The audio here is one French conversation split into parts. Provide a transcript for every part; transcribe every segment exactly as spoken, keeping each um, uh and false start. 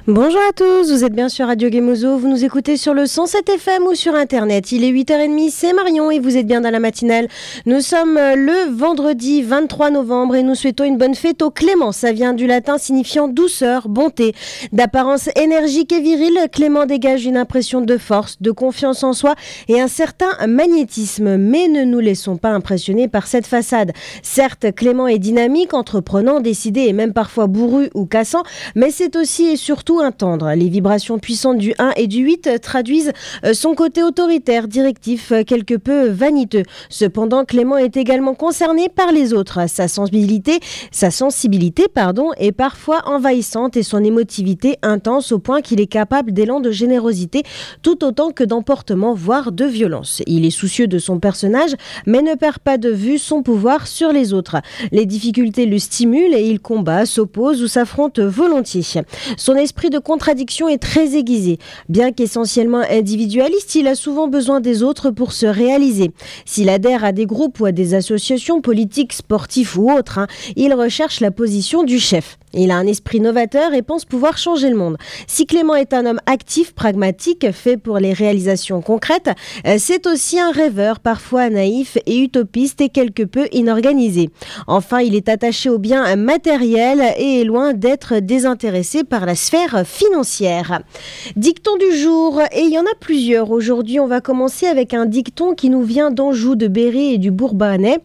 Bonjour à tous, vous êtes bien sur Radio Gemozo, vous nous écoutez sur le cent sept F M ou sur internet. Il est huit heures trente, c'est Marion et vous êtes bien dans la matinale. Nous sommes le vendredi vingt-trois novembre et nous souhaitons une bonne fête au Clément. Ça vient du latin signifiant douceur, bonté. D'apparence énergique et virile, Clément dégage une impression de force, de confiance en soi et un certain magnétisme. Mais ne nous laissons pas impressionner par cette façade. Certes, Clément est dynamique, entreprenant, décidé et même parfois bourru ou cassant, mais c'est aussi et surtout un tendre. Les vibrations puissantes du un et du huit traduisent son côté autoritaire, directif, quelque peu vaniteux. Cependant, Clément est également concerné par les autres. Sa sensibilité, sa sensibilité pardon, est parfois envahissante et son émotivité intense au point qu'il est capable d'élan de générosité tout autant que d'emportement, voire de violence. Il est soucieux de son personnage, mais ne perd pas de vue son pouvoir sur les autres. Les difficultés le stimulent et il combat, s'oppose ou s'affronte volontiers. Son esprit de contradiction est très aiguisé. Bien qu'essentiellement individualiste, il a souvent besoin des autres pour se réaliser. S'il adhère à des groupes ou à des associations politiques, sportifs ou autres, hein, il recherche la position du chef. Il a un esprit novateur et pense pouvoir changer le monde. Si Clément est un homme actif, pragmatique, fait pour les réalisations concrètes, c'est aussi un rêveur, parfois naïf et utopiste et quelque peu inorganisé. Enfin, il est attaché au bien matériel et est loin d'être désintéressé par la sphère financière. Dicton du jour, et il y en a plusieurs. Aujourd'hui, on va commencer avec un dicton qui nous vient d'Anjou, de Berry et du Bourbonnais,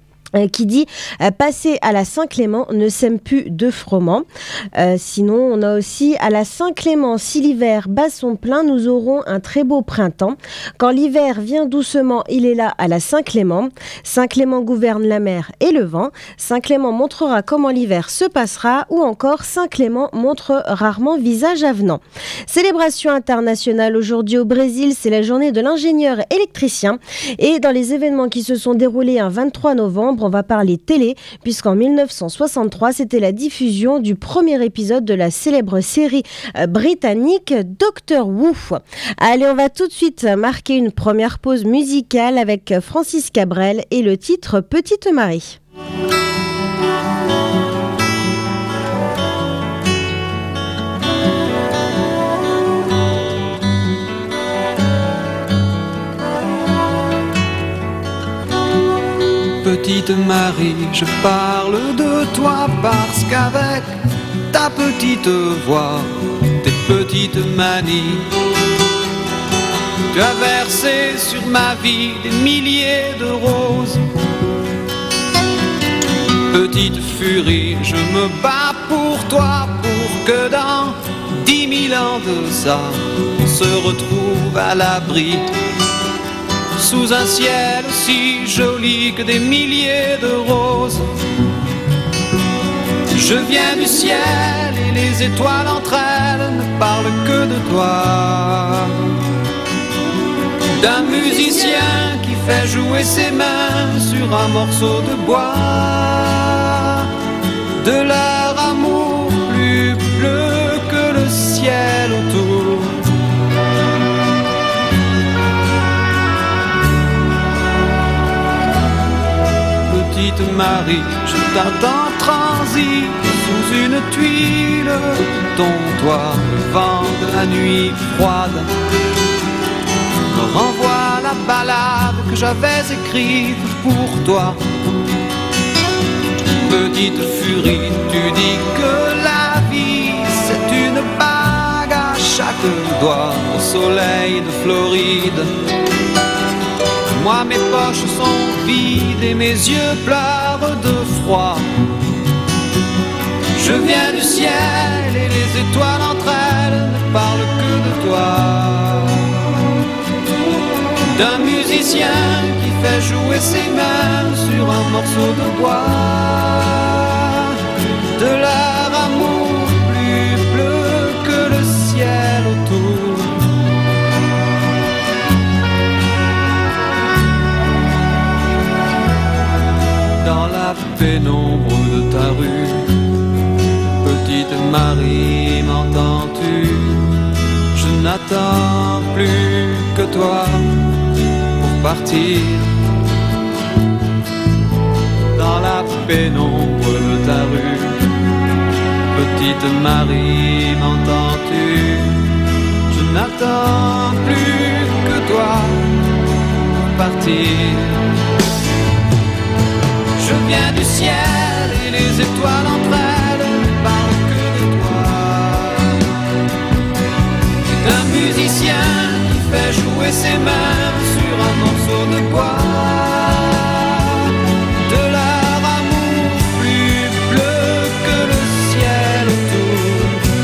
qui dit euh, « Passer à la Saint-Clément ne sème plus de froment euh, ». Sinon, on a aussi « À la Saint-Clément, si l'hiver bat son plein, nous aurons un très beau printemps. Quand l'hiver vient doucement, il est là à la Saint-Clément. Saint-Clément gouverne la mer et le vent. Saint-Clément montrera comment l'hiver se passera. » Ou encore « Saint-Clément montre rarement visage avenant ». Célébration internationale aujourd'hui au Brésil, c'est la journée de l'ingénieur électricien. Et dans les événements qui se sont déroulés un vingt-trois novembre, on va parler télé, puisqu'en dix-neuf cent soixante-trois, c'était la diffusion du premier épisode de la célèbre série britannique Doctor Who. Allez, on va tout de suite marquer une première pause musicale avec Francis Cabrel et le titre Petite Marie. Petite Marie, je parle de toi parce qu'avec ta petite voix, tes petites manies, tu as versé sur ma vie des milliers de roses. Petite furie, je me bats pour toi, pour que dans dix mille ans de ça, on se retrouve à l'abri sous un ciel aussi joli que des milliers de roses. Je viens du ciel et les étoiles entre elles ne parlent que de toi. D'un musicien qui fait jouer ses mains sur un morceau de bois. De leur amour plus bleu que le ciel autour. Petite Marie, je t'attends transi sous une tuile, ton toit, le vent de la nuit froide me renvoie la ballade que j'avais écrite pour toi. Petite furie, tu dis que la vie c'est une bague à chaque doigt au soleil de Floride. Moi mes poches sont vides et mes yeux pleurent de froid. Je viens du ciel et les étoiles entre elles ne parlent que de toi. D'un musicien qui fait jouer ses mains sur un morceau de bois. De leur amour plus bleu que le ciel autour. Dans la pénombre de ta rue, petite Marie, m'entends-tu? Je n'attends plus que toi pour partir. Dans la pénombre de ta rue, petite Marie, m'entends-tu? Je n'attends plus que toi pour partir. Je viens du ciel et les étoiles entre elles ne parlent que de toi. C'est un musicien qui fait jouer ses mains sur un morceau de bois. De leur amour plus bleu que le ciel autour.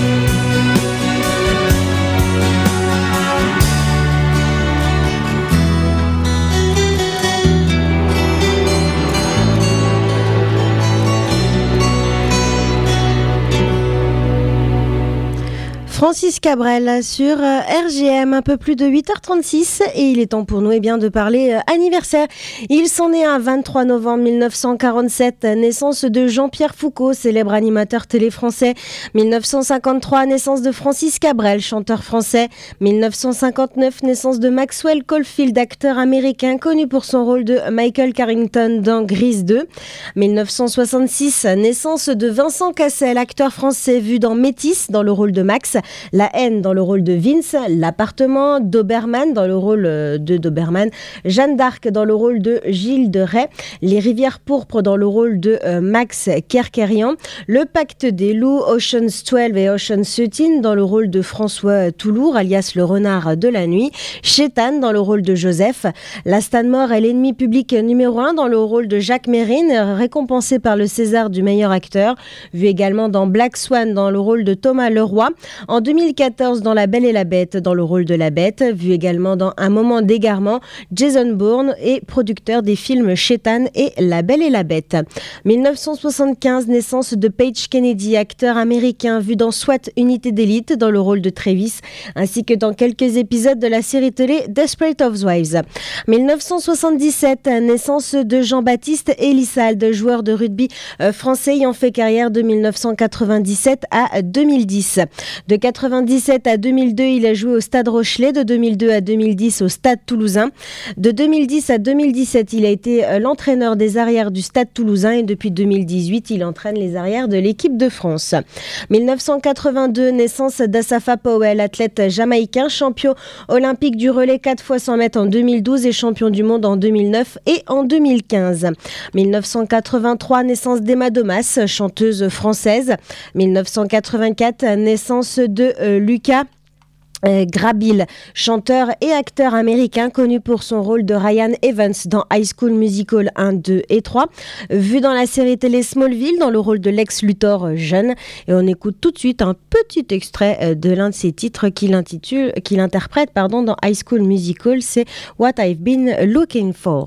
Francis Cabrel sur R G M, un peu plus de huit heures trente-six, et il est temps pour nous eh bien, de parler euh, anniversaire. Il s'en est un vingt-trois novembre mille neuf cent quarante-sept, naissance de Jean-Pierre Foucault, célèbre animateur télé français. mille neuf cent cinquante-trois, naissance de Francis Cabrel, chanteur français. mille neuf cent cinquante-neuf, naissance de Maxwell Caulfield, acteur américain connu pour son rôle de Michael Carrington dans Grease deux. mille neuf cent soixante-six, naissance de Vincent Cassel, acteur français vu dans Métis dans le rôle de Max. La haine dans le rôle de Vince, L'appartement, Doberman dans le rôle de Doberman, Jeanne d'Arc dans le rôle de Gilles de Rais, Les rivières pourpres dans le rôle de euh, Max Kerkerian, Le pacte des loups, Ocean's douze et Ocean's treize dans le rôle de François Toulour, alias le renard de la nuit, Chétan dans le rôle de Joseph, La Stanmore est l'ennemi public numéro un dans le rôle de Jacques Mérine, récompensé par le César du meilleur acteur, vu également dans Black Swan dans le rôle de Thomas Leroy. En deux mille quatorze, dans La Belle et la Bête, dans le rôle de la Bête, vu également dans Un moment d'égarement, Jason Bourne est producteur des films Chétan et La Belle et la Bête. mille neuf cent soixante-quinze, naissance de Paige Kennedy, acteur américain vu dans SWAT Unité d'élite, dans le rôle de Travis, ainsi que dans quelques épisodes de la série télé Desperate Housewives. mille neuf cent soixante-dix-sept, naissance de Jean-Baptiste Elissalde, joueur de rugby français ayant fait carrière de mille neuf cent quatre-vingt-dix-sept à deux mille dix. De quatre-vingt-dix-sept à deux mille deux, il a joué au Stade Rochelet. De deux mille deux à deux mille dix, au Stade Toulousain. De deux mille dix à deux mille dix-sept, il a été l'entraîneur des arrières du Stade Toulousain et depuis deux mille dix-huit, il entraîne les arrières de l'équipe de France. mille neuf cent quatre-vingt-deux, naissance d'Asafa Powell, athlète jamaïcain, champion olympique du relais quatre fois cent mètres en deux mille douze et champion du monde en deux mille neuf et en deux mille quinze. mille neuf cent quatre-vingt-trois, naissance d'Emma Domas, chanteuse française. mille neuf cent quatre-vingt-quatre, naissance de euh, Lucas Euh, Grabil, chanteur et acteur américain connu pour son rôle de Ryan Evans dans High School Musical un, deux et trois, vu dans la série télé Smallville dans le rôle de Lex Luthor jeune. Et on écoute tout de suite un petit extrait de l'un de ses titres qu'il intitule, qu'il interprète pardon, dans High School Musical, c'est What I've Been Looking For.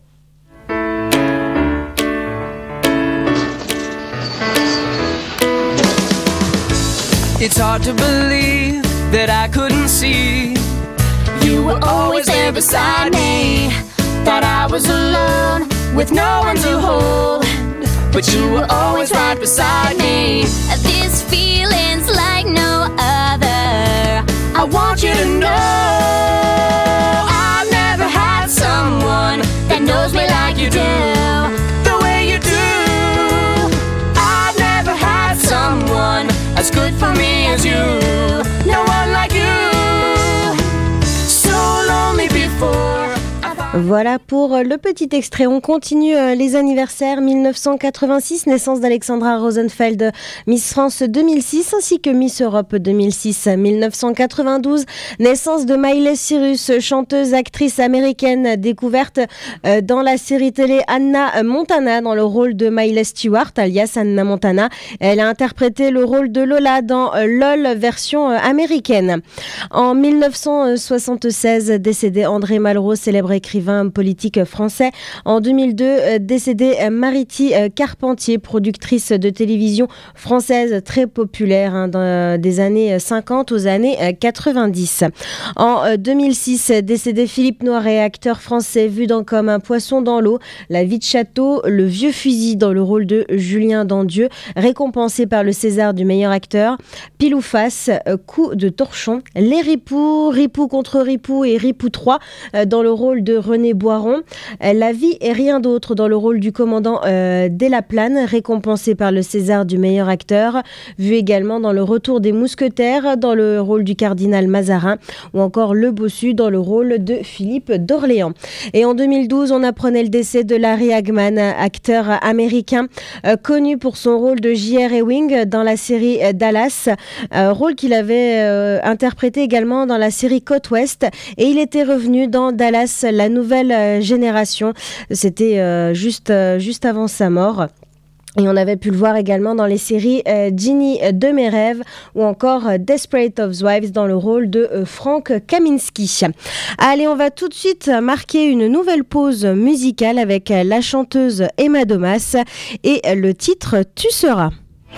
It's hard to believe that I couldn't see. You were always there beside me. Thought I was alone with no one to hold, but you were always right beside me. This feeling's like no other. I want you to know I've never had someone that knows me like you do, the way you do. I've never had someone as good for me as you. No one like you. So lonely before. Voilà pour le petit extrait. On continue les anniversaires. mille neuf cent quatre-vingt-six, naissance d'Alexandra Rosenfeld, Miss France deux mille six, ainsi que Miss Europe deux mille six. mille neuf cent quatre-vingt-douze, naissance de Miley Cyrus, chanteuse, actrice américaine, découverte dans la série télé Hannah Montana, dans le rôle de Miley Stewart, alias Hannah Montana. Elle a interprété le rôle de Lola dans LOL version américaine. En mille neuf cent soixante-seize, décédé André Malraux, célèbre écrivain politique français. En deux mille deux, décédée Mariti Carpentier, productrice de télévision française très populaire hein, dans, des années cinquante aux années quatre-vingt-dix. En deux mille six, décédé Philippe Noiret, acteur français vu dans Comme un poisson dans l'eau, La vie de château, Le vieux fusil dans le rôle de Julien Dandieu, récompensé par le César du meilleur acteur. Pile ou face, Coup de torchon, Les ripoux, Ripoux contre Ripoux et Ripoux trois dans le rôle de René René Boiron. Euh, La vie et rien d'autre dans le rôle du commandant euh, Delaplane, récompensé par le César du meilleur acteur. Vu également dans Le Retour des Mousquetaires, dans le rôle du cardinal Mazarin, ou encore Le Bossu dans le rôle de Philippe d'Orléans. Et en deux mille douze, on apprenait le décès de Larry Hagman, acteur américain euh, connu pour son rôle de J R Ewing dans la série euh, Dallas, euh, rôle qu'il avait euh, interprété également dans la série Côte Ouest, et il était revenu dans Dallas, la nouvelle euh, génération. C'était euh, juste, euh, juste avant sa mort. Et on avait pu le voir également dans les séries euh, Ginny de mes rêves ou encore euh, Desperate Housewives dans le rôle de euh, Frank Kaminski. Allez, on va tout de suite marquer une nouvelle pause musicale avec euh, la chanteuse Emma Domas et euh, le titre Tu seras.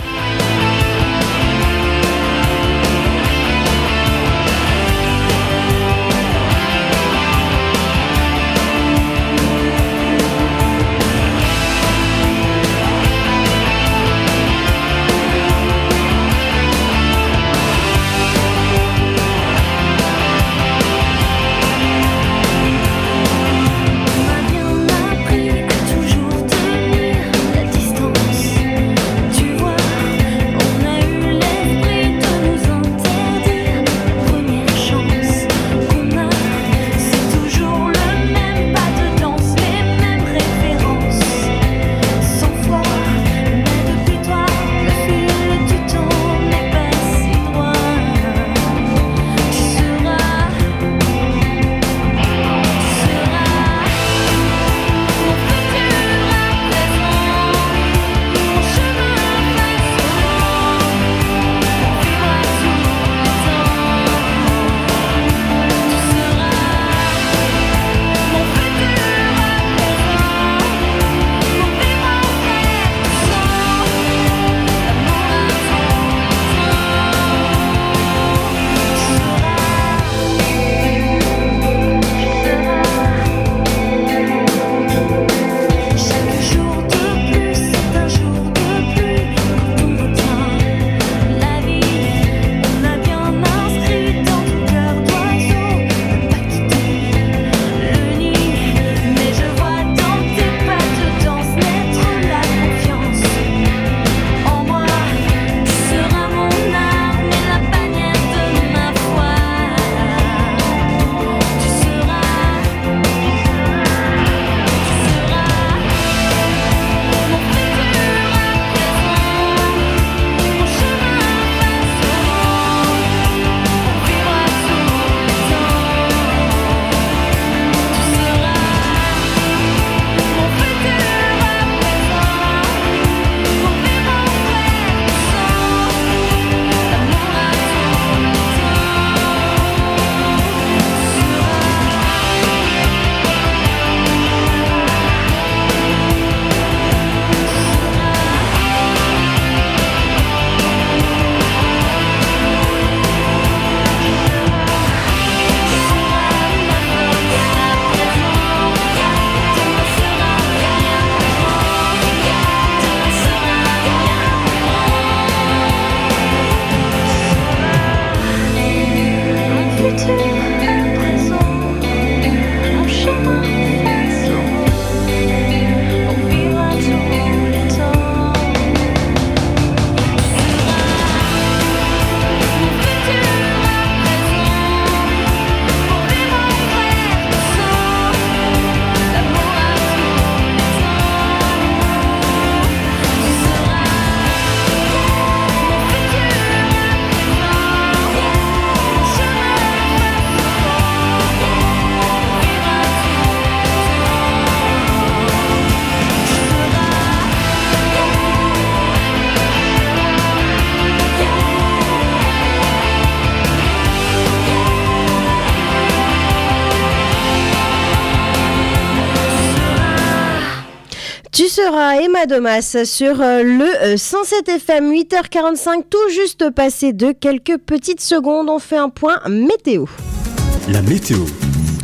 Tu seras Emma Domas sur le cent sept F M, huit heures quarante-cinq, tout juste passé de quelques petites secondes. On fait un point météo. La météo.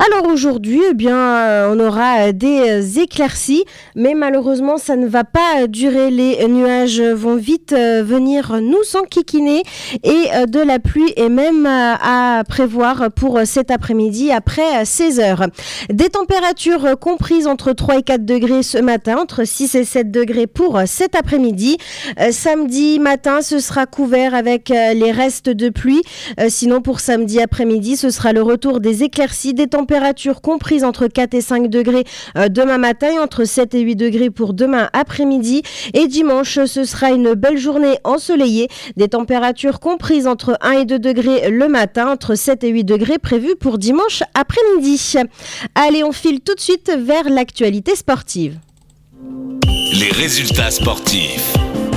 Alors aujourd'hui, eh bien, euh, on aura des éclaircies, mais malheureusement, ça ne va pas durer. Les nuages vont vite euh, venir nous enquiquiner et euh, de la pluie est même euh, à prévoir pour cet après-midi après seize heures. Des températures euh, comprises entre trois et quatre degrés ce matin, entre six et sept degrés pour euh, cet après-midi. Euh, samedi matin, ce sera couvert avec euh, les restes de pluie. Euh, sinon, pour samedi après-midi, ce sera le retour des éclaircies, des températures comprises entre quatre et cinq degrés euh, demain matin et entre sept et huit degrés pour demain après-midi. Et dimanche, ce sera une belle journée ensoleillée, des températures comprises entre un et deux degrés le matin, entre sept et huit degrés prévus pour dimanche après-midi. Allez, on file tout de suite vers l'actualité sportive. Les résultats sportifs.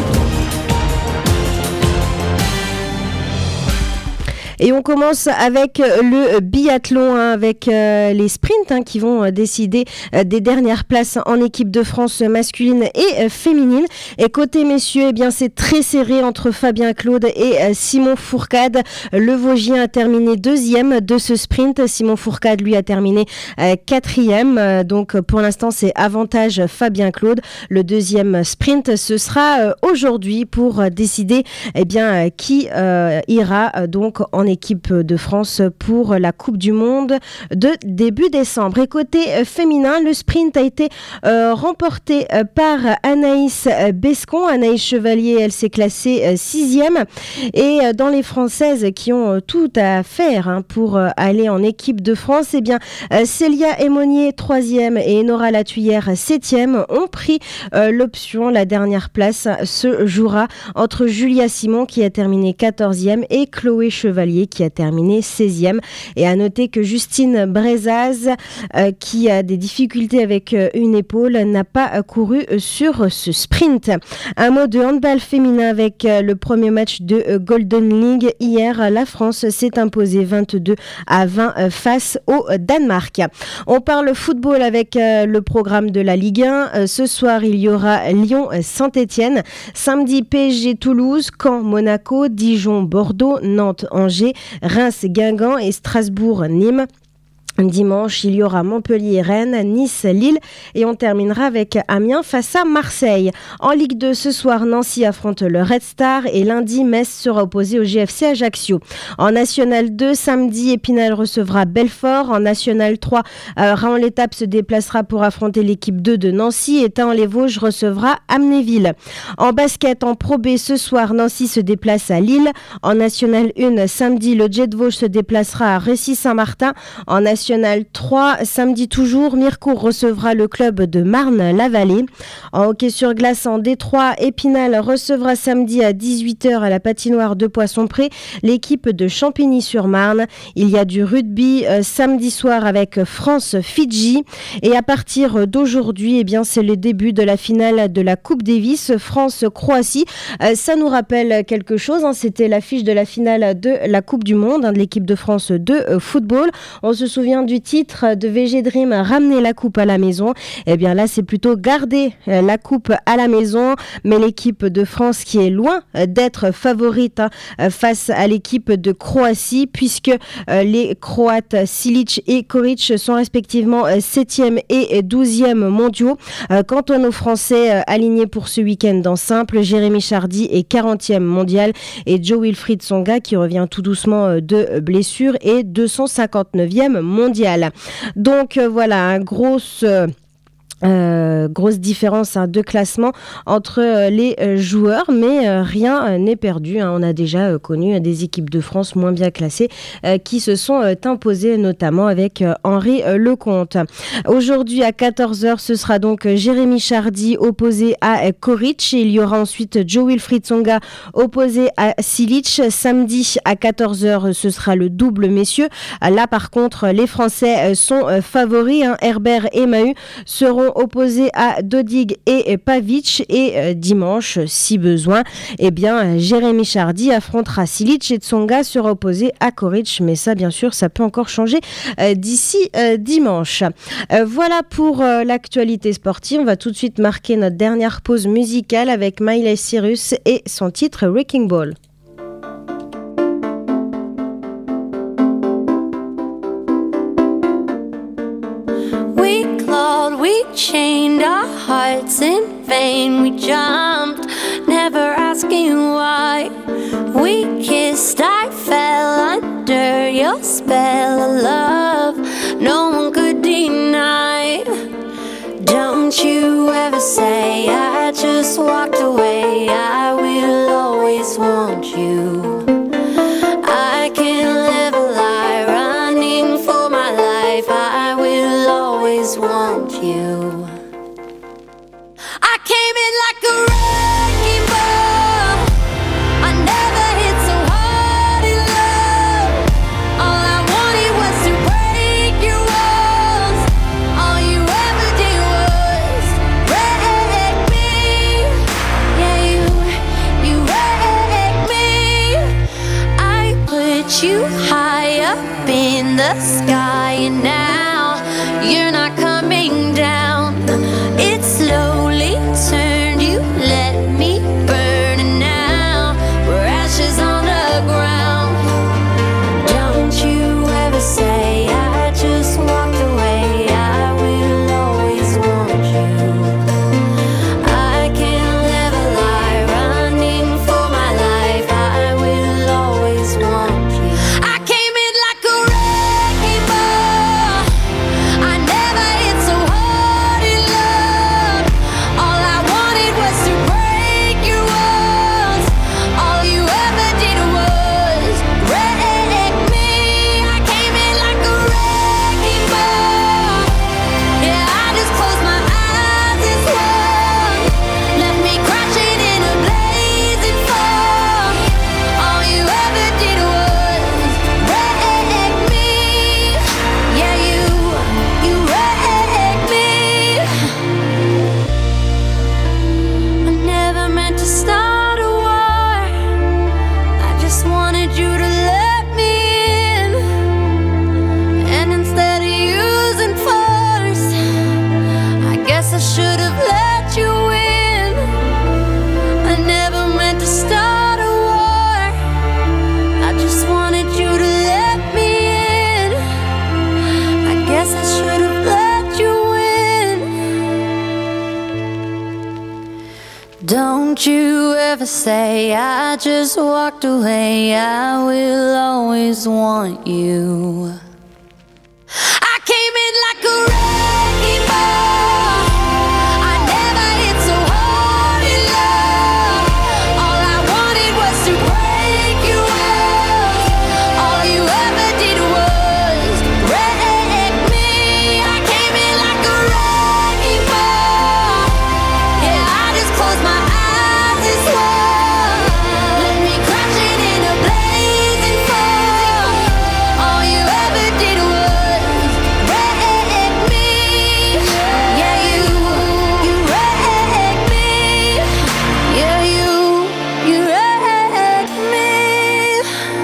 Et on commence avec le biathlon, hein, avec euh, les sprints hein, qui vont euh, décider euh, des dernières places en équipe de France masculine et euh, féminine. Et côté messieurs, eh bien, c'est très serré entre Fabien Claude et euh, Simon Fourcade. Le Vosgien a terminé deuxième de ce sprint. Simon Fourcade, lui, a terminé euh, quatrième. Euh, donc pour l'instant, c'est avantage Fabien Claude. Le deuxième sprint, ce sera euh, aujourd'hui pour euh, décider eh bien, euh, qui euh, ira euh, donc en équipe de France pour la Coupe du Monde de début décembre. Et côté euh, féminin, le sprint a été euh, remporté euh, par Anaïs euh, Bescon. Anaïs Chevalier, elle s'est classée euh, sixième. Et euh, dans les Françaises qui ont euh, tout à faire hein, pour euh, aller en équipe de France, eh bien, euh, Célia Aymonier, troisième, et Nora Latuyère, septième, ont pris euh, l'option. La dernière place se jouera entre Julia Simon, qui a terminé quatorzième, et Chloé Chevalier, qui a terminé seizième. Et à noter que Justine Brezaz, euh, qui a des difficultés avec euh, une épaule, n'a pas euh, couru euh, sur ce sprint. Un mot de handball féminin avec euh, le premier match de euh, Golden League. Hier, la France s'est imposée vingt-deux à vingt euh, face au Danemark. On parle football avec euh, le programme de la Ligue un. Euh, ce soir, il y aura Lyon-Saint-Etienne. Samedi, P S G Toulouse, Caen Monaco, Dijon Bordeaux, Nantes Angers, Reims, Guingamp et Strasbourg-Nîmes. Dimanche, il y aura Montpellier-Rennes, Nice-Lille et on terminera avec Amiens face à Marseille. En Ligue deux, ce soir, Nancy affronte le Red Star et lundi, Metz sera opposé au G F C Ajaccio. En National deux, samedi, Épinal recevra Belfort. En National trois, euh, Raon-l'Étape se déplacera pour affronter l'équipe deux de Nancy et Thaon-les-Vosges recevra Amnéville. En basket, en Pro B, ce soir, Nancy se déplace à Lille. En National un, samedi, le Jet de Vosges se déplacera à Récy-Saint-Martin. En National trois, samedi toujours, Mirecourt recevra le club de Marne-la-Vallée. En hockey sur glace en Détroit, Épinal recevra samedi à dix-huit heures à la patinoire de Poissompré l'équipe de Champigny-sur-Marne. Il y a du rugby euh, samedi soir avec France-Fidji. Et à partir d'aujourd'hui, eh bien, c'est le début de la finale de la Coupe Davis, France-Croatie. Euh, ça nous rappelle quelque chose, hein, c'était l'affiche de la finale de la Coupe du Monde, hein, de l'équipe de France de euh, football. On se souvient du titre de V G Dream, ramener la coupe à la maison. Eh bien là, c'est plutôt garder la coupe à la maison, mais l'équipe de France qui est loin d'être favorite hein, face à l'équipe de Croatie, puisque euh, les Croates Silic et Koric sont respectivement septième et douzième mondiaux. Euh, quant à nos Français euh, alignés pour ce week-end en simple, Jérémy Chardy est quarantième mondial et Jo-Wilfried Tsonga, qui revient tout doucement de blessure, est deux cent cinquante-neuvième mondial. Donc euh, voilà, un gros... Euh Euh, grosse différence hein, de classement entre euh, les euh, joueurs, mais euh, rien euh, n'est perdu. Hein. On a déjà euh, connu euh, des équipes de France moins bien classées euh, qui se sont euh, imposées, notamment avec euh, Henri euh, Lecomte. Aujourd'hui à quatorze heures, ce sera donc euh, Jérémy Chardy opposé à euh, Koric. Il y aura ensuite Jo-Wilfried Tsonga opposé à Silic. Samedi à quatorze heures, ce sera le double messieurs. Là par contre, les Français euh, sont euh, favoris. Hein. Herbert et Mahut seront opposés à Dodig et Pavic. Et euh, dimanche, si besoin, eh bien, Jérémy Chardy affrontera Silic et Tsonga sera opposé à Koric. Mais ça, bien sûr, ça peut encore changer euh, d'ici euh, dimanche. Euh, voilà pour euh, l'actualité sportive. On va tout de suite marquer notre dernière pause musicale avec Miley Cyrus et son titre Wrecking Ball. Wrecking we chained our hearts in vain. We jumped, never asking why. We kissed, I fell under your spell of love. No one could deny. Don't you ever say I just walked away. I will always want you. I can't live a lie, running for my life. I will always want you. I came in like a wrecking ball. I never hit so hard in love. All I wanted was to break your walls. All you ever did was wreck me. Yeah, you, you wrecked me. I put you high up in the sky, and now you're not coming down. It slowly turned, you let me burn, and now we're ashes on the ground. Don't you ever say I just walked away. I will always want you. I can't live a lie, running for my life. I will always want you. I came in like a wrecking ball. I never hit so hard in love. All I wanted was to break your walls. All you ever did was wreck me. I came in like a wrecking ball. Yeah, I just closed my eyes and swung. Left me crashing in a blazing fall. All you ever did was wreck me. Yeah, you, you wrecked me. I never meant to start a war. I just wanted you to let me in. And instead of using force, I guess I should have let you in. I never meant to start a war. I just wanted you to let me in. I guess I should have let you in. Don't you ever say I just walked away. I will always want you. I came in like a wrecking ball. I never hit so hard in love. All I wanted was to break your walls. All you ever did was wreck me. I came in like a wrecking ball. Yeah, I just closed my eyes and swung. Left me crashing in a blazing fall. All you ever did was wreck me. Yeah, you, you wrecked me. Yeah, you, you wrecked me.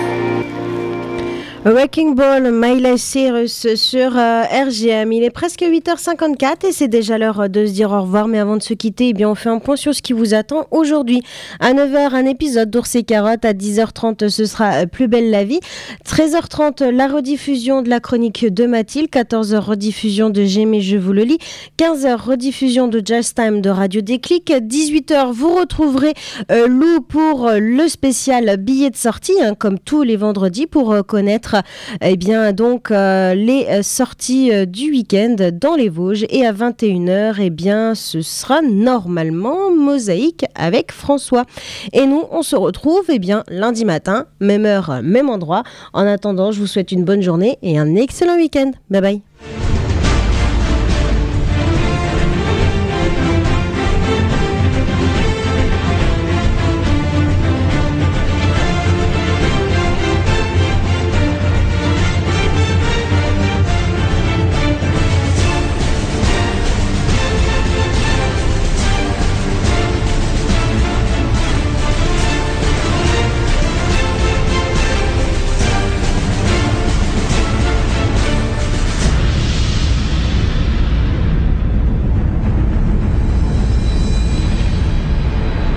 Wrecking Ball, Miley Cyrus sur euh, R G M. Il est presque huit heures cinquante-quatre et c'est déjà l'heure de se dire au revoir. Mais avant de se quitter, eh bien, on fait un point sur ce qui vous attend aujourd'hui. À neuf heures, un épisode d'Ours et Carottes. À dix heures trente, ce sera Plus belle la vie. treize heures trente, la rediffusion de la chronique de Mathilde. quatorze heures, rediffusion de J'aimais, je vous le lis. quinze heures, rediffusion de Jazz Time de Radio Déclic. dix-huit heures, vous retrouverez euh, Lou pour euh, le spécial billet de sortie, hein, comme tous les vendredis, pour euh, connaître eh bien, donc, euh, les euh, sorties euh, du week-end dans les Vosges. Et à vingt et une heures, eh bien, ce sera normalement Mosaïque avec François. Et nous, on se retrouve eh bien, lundi matin, même heure, même endroit. En attendant, je vous souhaite une bonne journée et un excellent week-end. Bye bye.